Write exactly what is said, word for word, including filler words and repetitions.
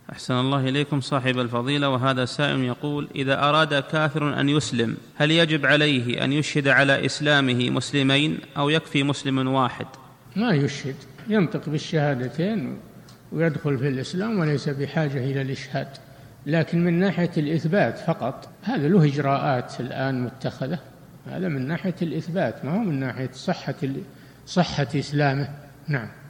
أحسن الله إليكم صاحب الفضيلة. وهذا سائل يقول: إذا أراد كافر أن يسلم هل يجب عليه أن يشهد على إسلامه مسلمين أو يكفي مسلم واحد؟ ما يشهد، ينطق بالشهادتين ويدخل في الإسلام وليس بحاجة إلى الإشهاد. لكن من ناحية الإثبات فقط هذا له إجراءات الآن متخذة، هذا من ناحية الإثبات ما هو من ناحية صحة صحة إسلامه. نعم.